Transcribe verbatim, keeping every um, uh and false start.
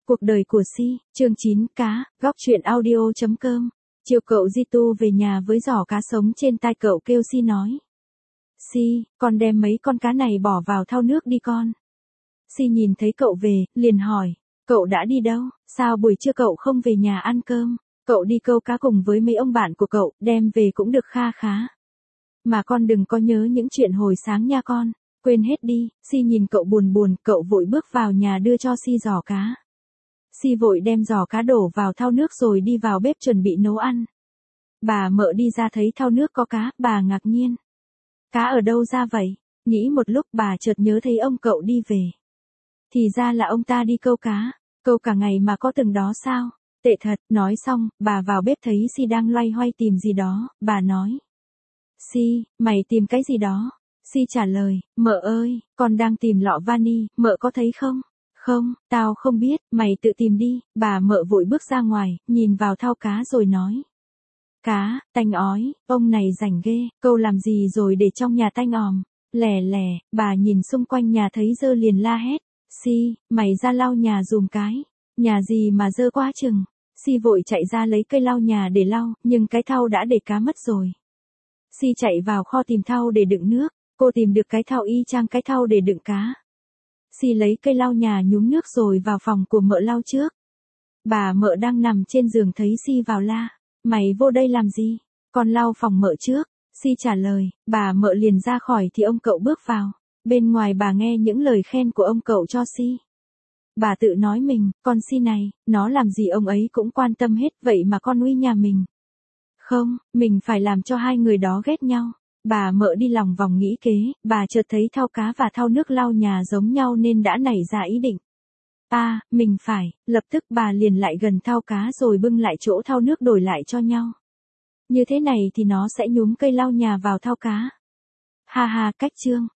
Cuộc đời của Si, chương chín cá, góc truyện audio.com. Chiều cậu Di Tu về nhà với giỏ cá sống trên tay cậu kêu Si nói. Si, con đem mấy con cá này bỏ vào thau nước đi con. Si nhìn thấy cậu về, liền hỏi, cậu đã đi đâu, sao buổi trưa cậu không về nhà ăn cơm, cậu đi câu cá cùng với mấy ông bạn của cậu, đem về cũng được kha khá. Mà con đừng có nhớ những chuyện hồi sáng nha con, quên hết đi. Si nhìn cậu buồn buồn, cậu vội bước vào nhà đưa cho Si giỏ cá. Si vội đem giỏ cá đổ vào thau nước rồi đi vào bếp chuẩn bị nấu ăn. Bà Mợ đi ra thấy thau nước có cá, bà ngạc nhiên. Cá ở đâu ra vậy? Nghĩ một lúc bà chợt nhớ thấy ông cậu đi về. Thì ra là ông ta đi câu cá, câu cả ngày mà có từng đó sao? Tệ thật. Nói xong, bà vào bếp thấy Si đang loay hoay tìm gì đó, bà nói. Si, mày tìm cái gì đó? Si trả lời, Mợ ơi, con đang tìm lọ vani, Mợ có thấy không? Không, tao không biết, mày tự tìm đi. Bà Mợ vội bước ra ngoài, nhìn vào thau cá rồi nói. Cá, tanh ói, ông này rảnh ghê, câu làm gì rồi để trong nhà tanh òm. Lẻ lẻ, bà nhìn xung quanh nhà thấy dơ liền la hét. Si, mày ra lau nhà dùm cái. Nhà gì mà dơ quá chừng. Si vội chạy ra lấy cây lau nhà để lau, nhưng cái thau đã để cá mất rồi. Si chạy vào kho tìm thau để đựng nước, cô tìm được cái thau y chang cái thau để đựng cá. Si lấy cây lau nhà nhúng nước rồi vào phòng của Mợ lau trước. Bà Mợ đang nằm trên giường thấy Si vào la, mày vô đây làm gì? Con lau phòng Mợ trước. Si trả lời, bà Mợ liền ra khỏi thì ông cậu bước vào. Bên ngoài bà nghe những lời khen của ông cậu cho Si. Bà tự nói mình, con Si này, nó làm gì ông ấy cũng quan tâm hết, vậy mà con uy nhà mình. Không, mình phải làm cho hai người đó ghét nhau. Bà Mợ đi lòng vòng nghĩ kế, bà chợt thấy thau cá và thau nước lau nhà giống nhau nên đã nảy ra ý định. À, mình phải, lập tức bà liền lại gần thau cá rồi bưng lại chỗ thau nước đổi lại cho nhau. Như thế này thì nó sẽ nhúng cây lau nhà vào thau cá. Ha ha, cách chương.